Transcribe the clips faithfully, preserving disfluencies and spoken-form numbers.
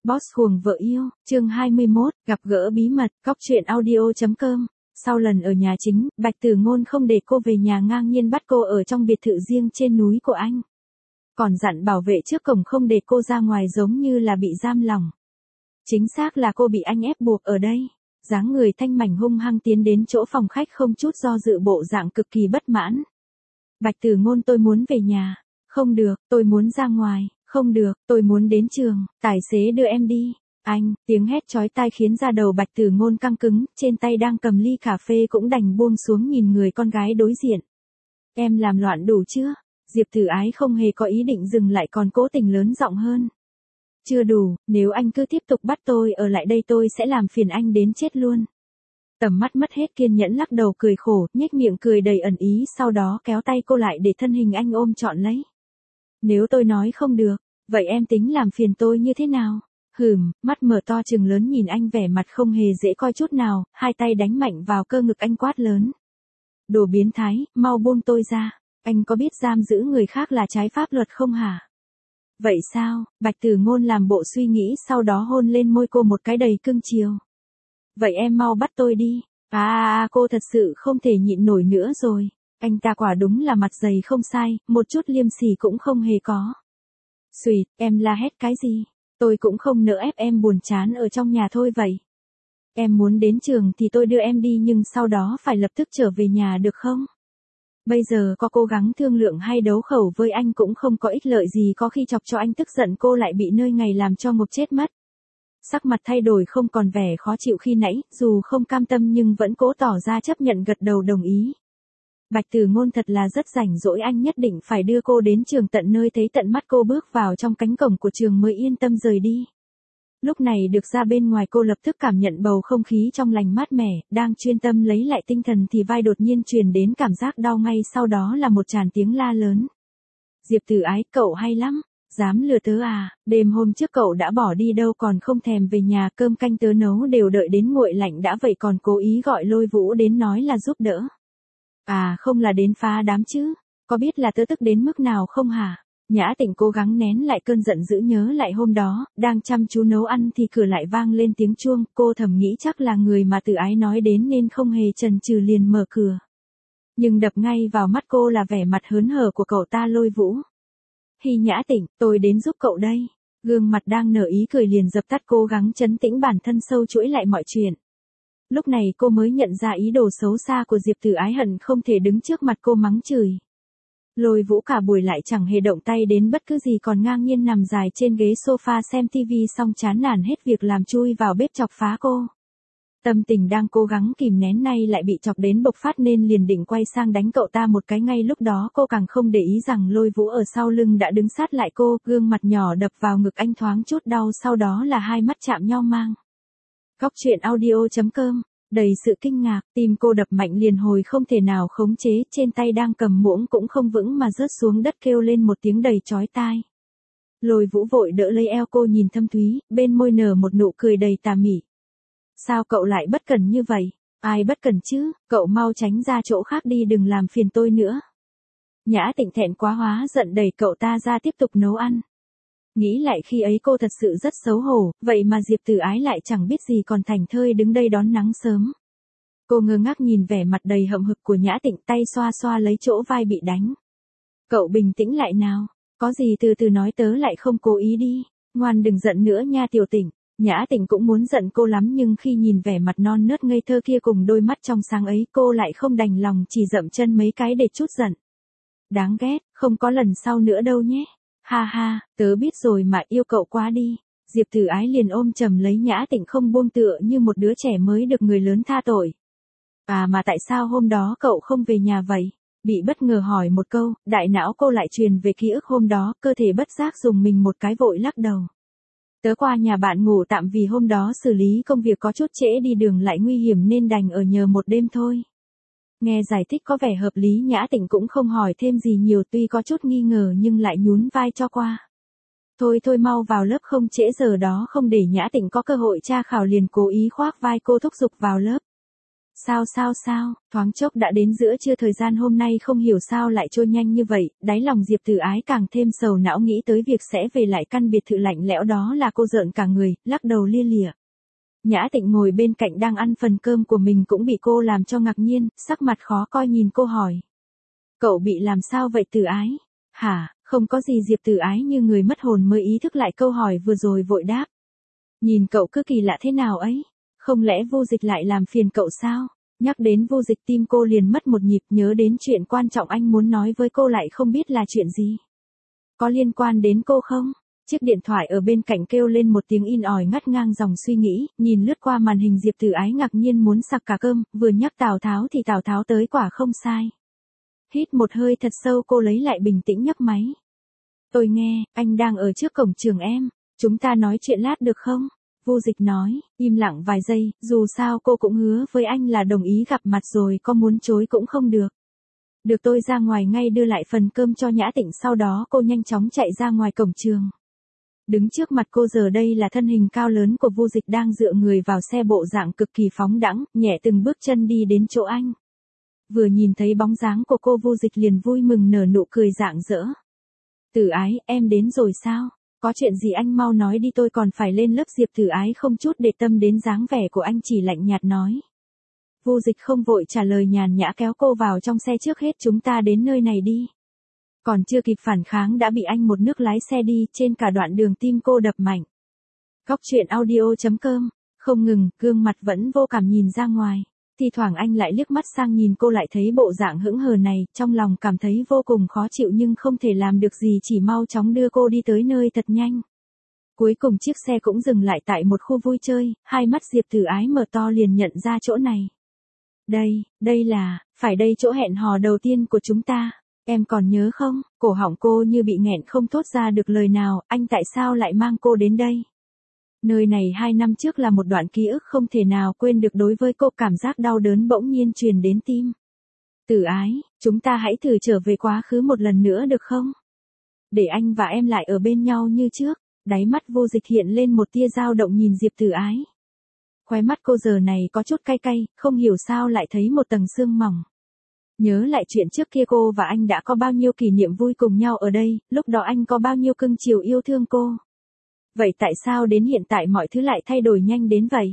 Boss Huồng vợ yêu, chương hai mươi mốt, gặp gỡ bí mật, cóc truyện audio chấm com. Sau lần ở nhà chính, Bạch Tử Ngôn không để cô về nhà ngang nhiên bắt cô ở trong biệt thự riêng trên núi của anh. Còn dặn bảo vệ trước cổng không để cô ra ngoài giống như là bị giam lỏng. Chính xác là cô bị anh ép buộc ở đây. Dáng người thanh mảnh hung hăng tiến đến chỗ phòng khách không chút do dự bộ dạng cực kỳ bất mãn. Bạch Tử Ngôn, tôi muốn về nhà. Không được, tôi muốn ra ngoài. Không được, tôi muốn đến trường, tài xế đưa em đi. Anh, tiếng hét chói tai khiến da đầu Bạch Tử Ngôn căng cứng, trên tay đang cầm ly cà phê cũng đành buông xuống nhìn người con gái đối diện. Em làm loạn đủ chưa? Diệp Tử Ái không hề có ý định dừng lại còn cố tình lớn giọng hơn. Chưa đủ, nếu anh cứ tiếp tục bắt tôi ở lại đây tôi sẽ làm phiền anh đến chết luôn. Tầm mắt mất hết kiên nhẫn lắc đầu cười khổ, nhếch miệng cười đầy ẩn ý sau đó kéo tay cô lại để thân hình anh ôm trọn lấy. Nếu tôi nói không được, vậy em tính làm phiền tôi như thế nào? Hừm, mắt mở to trừng lớn nhìn anh vẻ mặt không hề dễ coi chút nào, hai tay đánh mạnh vào cơ ngực anh quát lớn. Đồ biến thái, mau buông tôi ra, anh có biết giam giữ người khác là trái pháp luật không hả? Vậy sao? Bạch Tử Ngôn làm bộ suy nghĩ sau đó hôn lên môi cô một cái đầy cưng chiều. Vậy em mau bắt tôi đi. À, à, à cô thật sự không thể nhịn nổi nữa rồi. Anh ta quả đúng là mặt dày không sai, một chút liêm sỉ cũng không hề có. Xùyệt, em la hét cái gì? Tôi cũng không nỡ ép em buồn chán ở trong nhà thôi vậy. Em muốn đến trường thì tôi đưa em đi nhưng sau đó phải lập tức trở về nhà được không? Bây giờ có cố gắng thương lượng hay đấu khẩu với anh cũng không có ích lợi gì, có khi chọc cho anh tức giận cô lại bị nơi ngày làm cho ngộp chết mất. Sắc mặt thay đổi không còn vẻ khó chịu khi nãy, dù không cam tâm nhưng vẫn cố tỏ ra chấp nhận gật đầu đồng ý. Bạch Tử Ngôn thật là rất rảnh rỗi, anh nhất định phải đưa cô đến trường tận nơi thấy tận mắt cô bước vào trong cánh cổng của trường mới yên tâm rời đi. Lúc này được ra bên ngoài cô lập tức cảm nhận bầu không khí trong lành mát mẻ, đang chuyên tâm lấy lại tinh thần thì vai đột nhiên truyền đến cảm giác đau ngay sau đó là một tràng tiếng la lớn. Diệp Tử Ái, cậu hay lắm, dám lừa tớ à, đêm hôm trước cậu đã bỏ đi đâu còn không thèm về nhà, cơm canh tớ nấu đều đợi đến nguội lạnh đã vậy còn cố ý gọi Lôi Vũ đến nói là giúp đỡ. À không là đến phá đám chứ, có biết là tớ tức đến mức nào không hả? Nhã Tịnh cố gắng nén lại cơn giận dữ nhớ lại hôm đó, đang chăm chú nấu ăn thì cửa lại vang lên tiếng chuông, cô thầm nghĩ chắc là người mà Tử Ái nói đến nên không hề chần chừ liền mở cửa. Nhưng đập ngay vào mắt cô là vẻ mặt hớn hở của cậu ta Lôi Vũ. Hi Nhã Tịnh, tôi đến giúp cậu đây. Gương mặt đang nở ý cười liền dập tắt cố gắng trấn tĩnh bản thân sâu chuỗi lại mọi chuyện. Lúc này cô mới nhận ra ý đồ xấu xa của Diệp Tử Ái hận không thể đứng trước mặt cô mắng chửi. Lôi Vũ cả buổi lại chẳng hề động tay đến bất cứ gì còn ngang nhiên nằm dài trên ghế sofa xem tivi xong chán nản hết việc làm chui vào bếp chọc phá cô. Tâm tình đang cố gắng kìm nén nay lại bị chọc đến bộc phát nên liền định quay sang đánh cậu ta một cái ngay lúc đó cô càng không để ý rằng Lôi Vũ ở sau lưng đã đứng sát lại cô, gương mặt nhỏ đập vào ngực anh thoáng chút đau sau đó là hai mắt chạm nhau mang. Cóc truyện audio chấm com, đầy sự kinh ngạc, tim cô đập mạnh liền hồi không thể nào khống chế, trên tay đang cầm muỗng cũng không vững mà rớt xuống đất kêu lên một tiếng đầy chói tai. Lôi Vũ vội đỡ lấy eo cô nhìn thâm thúy, bên môi nở một nụ cười đầy tà mị. Sao cậu lại bất cẩn như vậy? Ai bất cẩn chứ, cậu mau tránh ra chỗ khác đi đừng làm phiền tôi nữa. Nhã Tịnh thẹn quá hóa giận đẩy cậu ta ra tiếp tục nấu ăn. Nghĩ lại khi ấy cô thật sự rất xấu hổ, vậy mà Diệp Tử Ái lại chẳng biết gì còn thảnh thơi đứng đây đón nắng sớm. Cô ngơ ngác nhìn vẻ mặt đầy hậm hực của Nhã Tịnh, tay xoa xoa lấy chỗ vai bị đánh. Cậu bình tĩnh lại nào, có gì từ từ nói, tớ lại không cố ý đi, ngoan đừng giận nữa nha Tiểu Tịnh. Nhã Tịnh cũng muốn giận cô lắm nhưng khi nhìn vẻ mặt non nớt ngây thơ kia cùng đôi mắt trong sáng ấy cô lại không đành lòng chỉ dậm chân mấy cái để chút giận. Đáng ghét, không có lần sau nữa đâu nhé. Ha ha, tớ biết rồi mà, yêu cậu quá đi. Diệp Tử Ái liền ôm chầm lấy Nhã Tịnh không buông tựa như một đứa trẻ mới được người lớn tha tội. À mà tại sao hôm đó cậu không về nhà vậy? Bị bất ngờ hỏi một câu, đại não cô lại truyền về ký ức hôm đó, cơ thể bất giác dùng mình một cái vội lắc đầu. Tớ qua nhà bạn ngủ tạm vì hôm đó xử lý công việc có chút trễ, đi đường lại nguy hiểm nên đành ở nhờ một đêm thôi. Nghe giải thích có vẻ hợp lý, Nhã Tịnh cũng không hỏi thêm gì nhiều, tuy có chút nghi ngờ nhưng lại nhún vai cho qua. Thôi thôi mau vào lớp không trễ giờ đó, không để Nhã Tịnh có cơ hội tra khảo liền cố ý khoác vai cô thúc giục vào lớp. Sao sao sao, thoáng chốc đã đến giữa trưa, thời gian hôm nay không hiểu sao lại trôi nhanh như vậy, đáy lòng Diệp Tử Ái càng thêm sầu não, nghĩ tới việc sẽ về lại căn biệt thự lạnh lẽo đó là cô rợn cả người, lắc đầu lia lịa. Nhã Tịnh ngồi bên cạnh đang ăn phần cơm của mình cũng bị cô làm cho ngạc nhiên, sắc mặt khó coi nhìn cô hỏi. Cậu bị làm sao vậy Tử Ái? Hả, không có gì. Diệp Tử Ái như người mất hồn mới ý thức lại câu hỏi vừa rồi, vội đáp. Nhìn cậu cứ kỳ lạ thế nào ấy, không lẽ Vô Dịch lại làm phiền cậu sao? Nhắc đến Vô Dịch tim cô liền mất một nhịp, nhớ đến chuyện quan trọng anh muốn nói với cô lại không biết là chuyện gì. Có liên quan đến cô không? Chiếc điện thoại ở bên cạnh kêu lên một tiếng in ỏi ngắt ngang dòng suy nghĩ, nhìn lướt qua màn hình Diệp Tử Ái ngạc nhiên muốn sặc cả cơm, vừa nhắc Tào Tháo thì Tào Tháo tới quả không sai. Hít một hơi thật sâu, cô lấy lại bình tĩnh nhấc máy. Tôi nghe, anh đang ở trước cổng trường em, chúng ta nói chuyện lát được không? Vô Dịch nói, im lặng vài giây, dù sao cô cũng hứa với anh là đồng ý gặp mặt rồi, có muốn chối cũng không được. Được, tôi ra ngoài ngay đưa lại phần cơm cho Nhã Tịnh, sau đó cô nhanh chóng chạy ra ngoài cổng trường. Đứng trước mặt cô giờ đây là thân hình cao lớn của Vô Dịch đang dựa người vào xe, bộ dạng cực kỳ phóng đãng, nhẹ từng bước chân đi đến chỗ anh. Vừa nhìn thấy bóng dáng của cô, Vô Dịch liền vui mừng nở nụ cười rạng rỡ. Tử Ái, em đến rồi sao? Có chuyện gì anh mau nói đi, tôi còn phải lên lớp. Diệp Tử Ái không chút để tâm đến dáng vẻ của anh, chỉ lạnh nhạt nói. Vô Dịch không vội trả lời, nhàn nhã kéo cô vào trong xe. Trước hết chúng ta đến nơi này đi. Còn chưa kịp phản kháng đã bị anh một nước lái xe đi, trên cả đoạn đường tim cô đập mạnh. Góc truyện audio chấm com, không ngừng, gương mặt vẫn vô cảm nhìn ra ngoài. Thi thoảng anh lại liếc mắt sang nhìn cô, lại thấy bộ dạng hững hờ này, trong lòng cảm thấy vô cùng khó chịu nhưng không thể làm được gì, chỉ mau chóng đưa cô đi tới nơi thật nhanh. Cuối cùng chiếc xe cũng dừng lại tại một khu vui chơi, hai mắt Diệp Tử Ái mở to liền nhận ra chỗ này. Đây, đây là, phải đây chỗ hẹn hò đầu tiên của chúng ta. Em còn nhớ không? Cổ họng cô như bị nghẹn không thốt ra được lời nào, anh tại sao lại mang cô đến đây? Nơi này hai năm trước là một đoạn ký ức không thể nào quên được đối với cô, cảm giác đau đớn bỗng nhiên truyền đến tim. Tử Ái, chúng ta hãy thử trở về quá khứ một lần nữa được không? Để anh và em lại ở bên nhau như trước. Đáy mắt Vô Dịch hiện lên một tia dao động nhìn Diệp Tử Ái. Khóe mắt cô giờ này có chút cay cay, không hiểu sao lại thấy một tầng sương mỏng. Nhớ lại chuyện trước kia, cô và anh đã có bao nhiêu kỷ niệm vui cùng nhau ở đây, lúc đó anh có bao nhiêu cưng chiều yêu thương cô. Vậy tại sao đến hiện tại mọi thứ lại thay đổi nhanh đến vậy?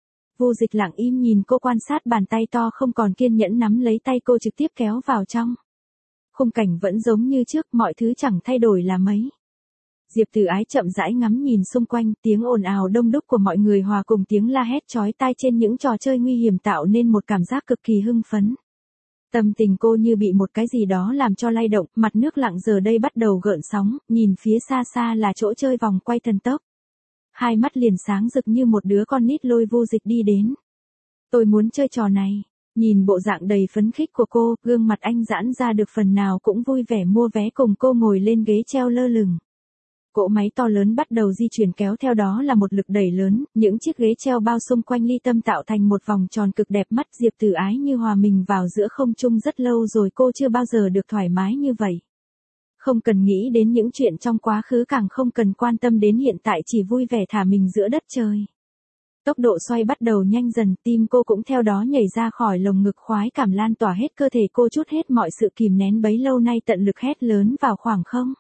Vô Dịch lặng im nhìn cô, quan sát bàn tay to không còn kiên nhẫn nắm lấy tay cô, trực tiếp kéo vào trong. Khung cảnh vẫn giống như trước, mọi thứ chẳng thay đổi là mấy. Diệp Tử Ái chậm rãi ngắm nhìn xung quanh, tiếng ồn ào đông đúc của mọi người hòa cùng tiếng la hét chói tai trên những trò chơi nguy hiểm tạo nên một cảm giác cực kỳ hưng phấn. Tâm tình cô như bị một cái gì đó làm cho lay động, mặt nước lặng giờ đây bắt đầu gợn sóng, nhìn phía xa xa là chỗ chơi vòng quay thần tốc. Hai mắt liền sáng rực như một đứa con nít lôi Vô Dịch đi đến. Tôi muốn chơi trò này. Nhìn bộ dạng đầy phấn khích của cô, gương mặt anh giãn ra được phần nào, cũng vui vẻ mua vé cùng cô ngồi lên ghế treo lơ lửng. Cỗ máy to lớn bắt đầu di chuyển, kéo theo đó là một lực đẩy lớn, những chiếc ghế treo bao xung quanh ly tâm tạo thành một vòng tròn cực đẹp mắt. Diệp Tử Ái như hòa mình vào giữa không trung, rất lâu rồi cô chưa bao giờ được thoải mái như vậy. Không cần nghĩ đến những chuyện trong quá khứ, càng không cần quan tâm đến hiện tại, chỉ vui vẻ thả mình giữa đất trời. Tốc độ xoay bắt đầu nhanh dần, tim cô cũng theo đó nhảy ra khỏi lồng ngực, khoái cảm lan tỏa hết cơ thể cô, chút hết mọi sự kìm nén bấy lâu nay, tận lực hét lớn vào khoảng không.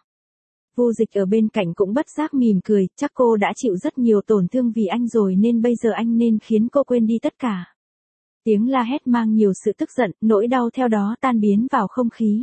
Vô Dịch ở bên cạnh cũng bất giác mỉm cười, chắc cô đã chịu rất nhiều tổn thương vì anh rồi nên bây giờ anh nên khiến cô quên đi tất cả. Tiếng la hét mang nhiều sự tức giận, nỗi đau theo đó tan biến vào không khí.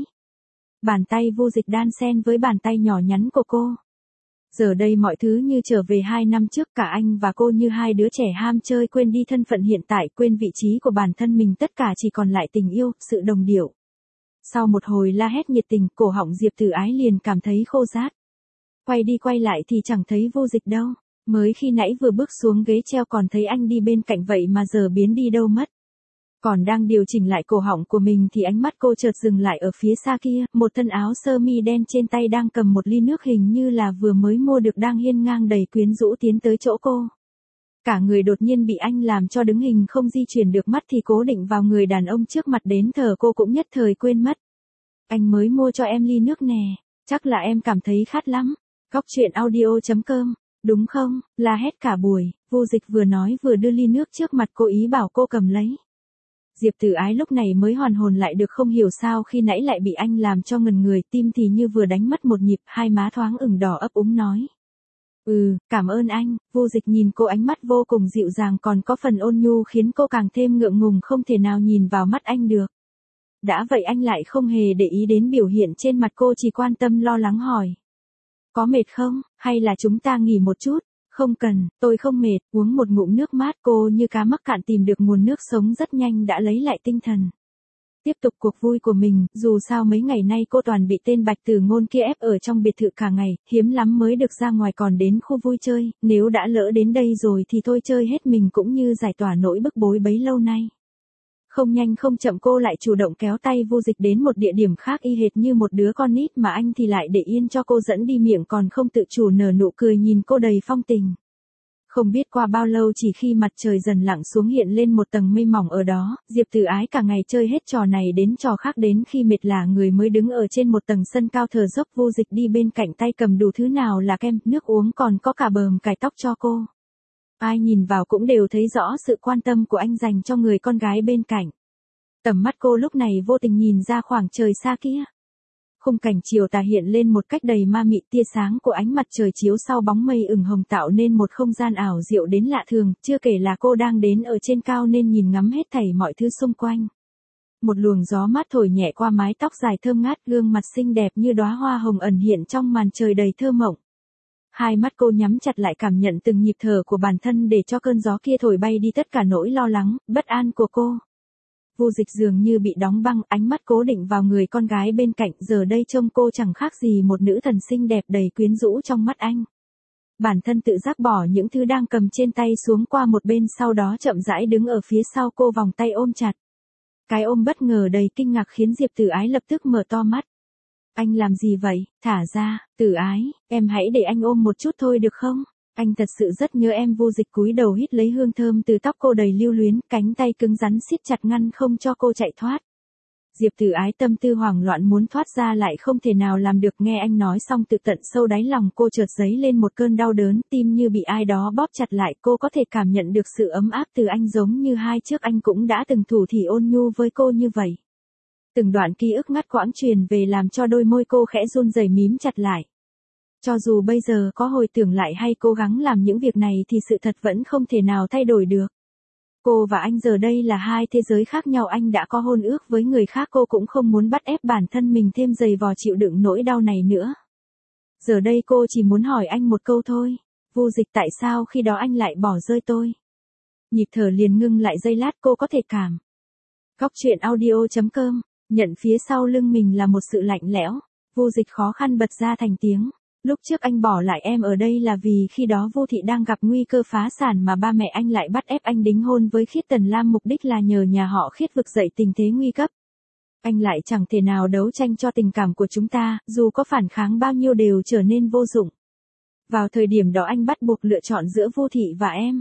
Bàn tay Vô Dịch đan xen với bàn tay nhỏ nhắn của cô. Giờ đây mọi thứ như trở về hai năm trước, cả anh và cô như hai đứa trẻ ham chơi, quên đi thân phận hiện tại, quên vị trí của bản thân mình, tất cả chỉ còn lại tình yêu, sự đồng điệu. Sau một hồi la hét nhiệt tình, cổ họng Diệp Tử Ái liền cảm thấy khô rát. Quay đi quay lại thì chẳng thấy Vô Dịch đâu, mới khi nãy vừa bước xuống ghế treo còn thấy anh đi bên cạnh, vậy mà giờ biến đi đâu mất. Còn đang điều chỉnh lại cổ họng của mình thì ánh mắt cô chợt dừng lại ở phía xa kia, một thân áo sơ mi đen, trên tay đang cầm một ly nước hình như là vừa mới mua được, đang hiên ngang đầy quyến rũ tiến tới chỗ cô. Cả người đột nhiên bị anh làm cho đứng hình không di chuyển được, mắt thì cố định vào người đàn ông trước mặt, đến thở cô cũng nhất thời quên mất. Anh mới mua cho em ly nước nè, chắc là em cảm thấy khát lắm. Góc truyện audio chấm com, đúng không? La hét cả buổi, Vô Dịch vừa nói vừa đưa ly nước trước mặt cô, ý bảo cô cầm lấy. Diệp Tử Ái lúc này mới hoàn hồn lại được, không hiểu sao khi nãy lại bị anh làm cho ngần người, tim thì như vừa đánh mất một nhịp, hai má thoáng ửng đỏ ấp úng nói. Ừ, cảm ơn anh. Vô Dịch nhìn cô ánh mắt vô cùng dịu dàng còn có phần ôn nhu khiến cô càng thêm ngượng ngùng không thể nào nhìn vào mắt anh được. Đã vậy anh lại không hề để ý đến biểu hiện trên mặt cô, chỉ quan tâm lo lắng hỏi. Có mệt không, hay là chúng ta nghỉ một chút? Không cần, tôi không mệt. Uống một ngụm nước mát, cô như cá mắc cạn tìm được nguồn nước sống rất nhanh đã lấy lại tinh thần. Tiếp tục cuộc vui của mình, dù sao mấy ngày nay cô toàn bị tên Bạch Tử Ngôn kia ép ở trong biệt thự cả ngày, hiếm lắm mới được ra ngoài còn đến khu vui chơi, nếu đã lỡ đến đây rồi thì thôi chơi hết mình cũng như giải tỏa nỗi bức bối bấy lâu nay. Không nhanh không chậm cô lại chủ động kéo tay Vô Dịch đến một địa điểm khác y hệt như một đứa con nít mà anh thì lại để yên cho cô dẫn đi, miệng còn không tự chủ nở nụ cười nhìn cô đầy phong tình. Không biết qua bao lâu chỉ khi mặt trời dần lặn xuống hiện lên một tầng mây mỏng ở đó, Diệp Tử Ái cả ngày chơi hết trò này đến trò khác, đến khi mệt lả người mới đứng ở trên một tầng sân cao thở dốc. Vô Dịch đi bên cạnh tay cầm đủ thứ nào là kem, nước uống còn có cả bờm cài tóc cho cô. Ai nhìn vào cũng đều thấy rõ sự quan tâm của anh dành cho người con gái bên cạnh. Tầm mắt cô lúc này vô tình nhìn ra khoảng trời xa kia. Khung cảnh chiều tà hiện lên một cách đầy ma mị, tia sáng của ánh mặt trời chiếu sau bóng mây ửng hồng tạo nên một không gian ảo diệu đến lạ thường, chưa kể là cô đang đến ở trên cao nên nhìn ngắm hết thảy mọi thứ xung quanh. Một luồng gió mát thổi nhẹ qua mái tóc dài thơm ngát, gương mặt xinh đẹp như đóa hoa hồng ẩn hiện trong màn trời đầy thơ mộng. Hai mắt cô nhắm chặt lại cảm nhận từng nhịp thở của bản thân để cho cơn gió kia thổi bay đi tất cả nỗi lo lắng, bất an của cô. Vô Dịch dường như bị đóng băng, ánh mắt cố định vào người con gái bên cạnh, giờ đây trông cô chẳng khác gì một nữ thần xinh đẹp đầy quyến rũ trong mắt anh. Bản thân tự giác bỏ những thứ đang cầm trên tay xuống qua một bên, sau đó chậm rãi đứng ở phía sau cô, vòng tay ôm chặt. Cái ôm bất ngờ đầy kinh ngạc khiến Diệp Tử Ái lập tức mở to mắt. Anh làm gì vậy, thả ra. Tử Ái, em hãy để anh ôm một chút thôi được không? Anh thật sự rất nhớ em. Vô Dịch cúi đầu hít lấy hương thơm từ tóc cô đầy lưu luyến, cánh tay cứng rắn siết chặt ngăn không cho cô chạy thoát. Diệp Tử Ái tâm tư hoảng loạn muốn thoát ra lại không thể nào làm được, nghe anh nói xong tự tận sâu đáy lòng cô chợt dấy lên một cơn đau đớn, tim như bị ai đó bóp chặt lại, cô có thể cảm nhận được sự ấm áp từ anh giống như hai trước anh cũng đã từng thủ thỉ ôn nhu với cô như vậy. Từng đoạn ký ức ngắt quãng truyền về làm cho đôi môi cô khẽ run rẩy mím chặt lại. Cho dù bây giờ có hồi tưởng lại hay cố gắng làm những việc này thì sự thật vẫn không thể nào thay đổi được. Cô và anh giờ đây là hai thế giới khác nhau, anh đã có hôn ước với người khác, cô cũng không muốn bắt ép bản thân mình thêm dày vò chịu đựng nỗi đau này nữa. Giờ đây cô chỉ muốn hỏi anh một câu thôi. Vô Dịch, tại sao khi đó anh lại bỏ rơi tôi? Nhịp thở liền ngưng lại giây lát, cô có thể cảm. Góc truyện audio chấm com, nhận phía sau lưng mình là một sự lạnh lẽo. Vô Dịch khó khăn bật ra thành tiếng. Lúc trước anh bỏ lại em ở đây là vì khi đó Vô Thị đang gặp nguy cơ phá sản mà ba mẹ anh lại bắt ép anh đính hôn với Khiết Tần Lam, mục đích là nhờ nhà họ Khiết vực dậy tình thế nguy cấp. Anh lại chẳng thể nào đấu tranh cho tình cảm của chúng ta, dù có phản kháng bao nhiêu đều trở nên vô dụng. Vào thời điểm đó anh bắt buộc lựa chọn giữa Vô Thị và em.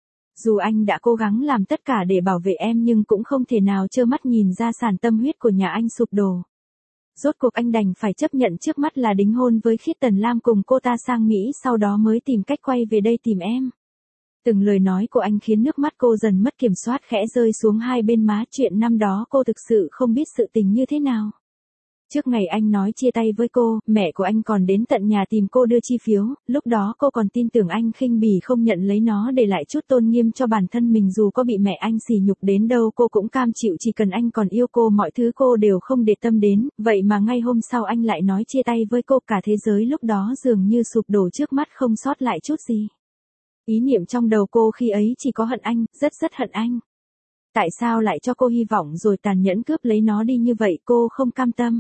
Dù anh đã cố gắng làm tất cả để bảo vệ em nhưng cũng không thể nào trơ mắt nhìn gia sản tâm huyết của nhà anh sụp đổ. Rốt cuộc anh đành phải chấp nhận trước mắt là đính hôn với Khiết Tần Lam cùng cô ta sang Mỹ, sau đó mới tìm cách quay về đây tìm em. Từng lời nói của anh khiến nước mắt cô dần mất kiểm soát khẽ rơi xuống hai bên má, chuyện năm đó cô thực sự không biết sự tình như thế nào. Trước ngày anh nói chia tay với cô, mẹ của anh còn đến tận nhà tìm cô đưa chi phiếu, lúc đó cô còn tin tưởng anh khinh bỉ không nhận lấy nó để lại chút tôn nghiêm cho bản thân mình, dù có bị mẹ anh sỉ nhục đến đâu cô cũng cam chịu, chỉ cần anh còn yêu cô mọi thứ cô đều không để tâm đến, vậy mà ngay hôm sau anh lại nói chia tay với cô, cả thế giới lúc đó dường như sụp đổ trước mắt không sót lại chút gì. Ý niệm trong đầu cô khi ấy chỉ có hận anh, rất rất hận anh. Tại sao lại cho cô hy vọng rồi tàn nhẫn cướp lấy nó đi như vậy, cô không cam tâm.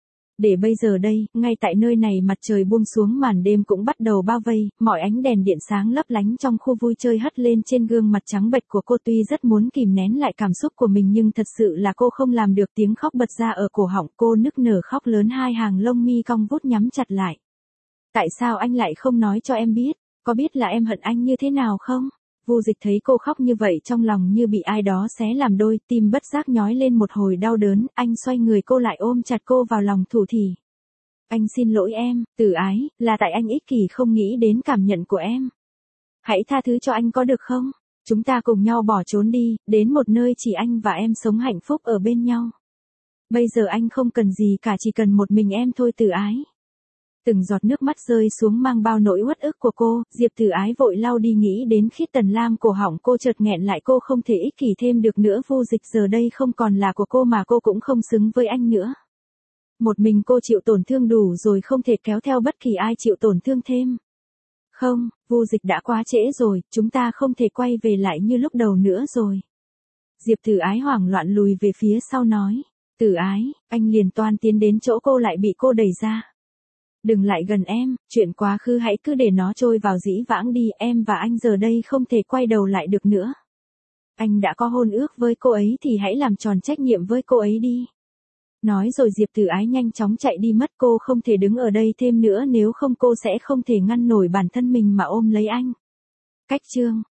Để bây giờ đây, ngay tại nơi này mặt trời buông xuống, màn đêm cũng bắt đầu bao vây, mọi ánh đèn điện sáng lấp lánh trong khu vui chơi hắt lên trên gương mặt trắng bệch của cô, tuy rất muốn kìm nén lại cảm xúc của mình nhưng thật sự là cô không làm được, tiếng khóc bật ra ở cổ họng, cô nức nở khóc lớn, hai hàng lông mi cong vút nhắm chặt lại. Tại sao anh lại không nói cho em biết, có biết là em hận anh như thế nào không? Vô Dịch thấy cô khóc như vậy trong lòng như bị ai đó xé làm đôi, tim bất giác nhói lên một hồi đau đớn, anh xoay người cô lại ôm chặt cô vào lòng thủ thỉ. Anh xin lỗi em, Tử Ái, là tại anh ích kỷ không nghĩ đến cảm nhận của em. Hãy tha thứ cho anh có được không? Chúng ta cùng nhau bỏ trốn đi, đến một nơi chỉ anh và em sống hạnh phúc ở bên nhau. Bây giờ anh không cần gì cả, chỉ cần một mình em thôi Tử Ái. Từng giọt nước mắt rơi xuống mang bao nỗi uất ức của cô, Diệp Tử Ái vội lau đi, nghĩ đến Khiết Tần Lam, cổ họng cô chợt nghẹn lại, cô không thể ích kỷ thêm được nữa, Vu Dịch giờ đây không còn là của cô mà cô cũng không xứng với anh nữa. Một mình cô chịu tổn thương đủ rồi, không thể kéo theo bất kỳ ai chịu tổn thương thêm. Không, Vu Dịch đã quá trễ rồi, chúng ta không thể quay về lại như lúc đầu nữa rồi. Diệp Tử Ái hoảng loạn lùi về phía sau nói. Tử Ái, anh liền toan tiến đến chỗ cô lại bị cô đẩy ra. Đừng lại gần em, chuyện quá khứ hãy cứ để nó trôi vào dĩ vãng đi, em và anh giờ đây không thể quay đầu lại được nữa. Anh đã có hôn ước với cô ấy thì hãy làm tròn trách nhiệm với cô ấy đi. Nói rồi Diệp Tử Ái nhanh chóng chạy đi mất, cô không thể đứng ở đây thêm nữa, nếu không cô sẽ không thể ngăn nổi bản thân mình mà ôm lấy anh. Cách chương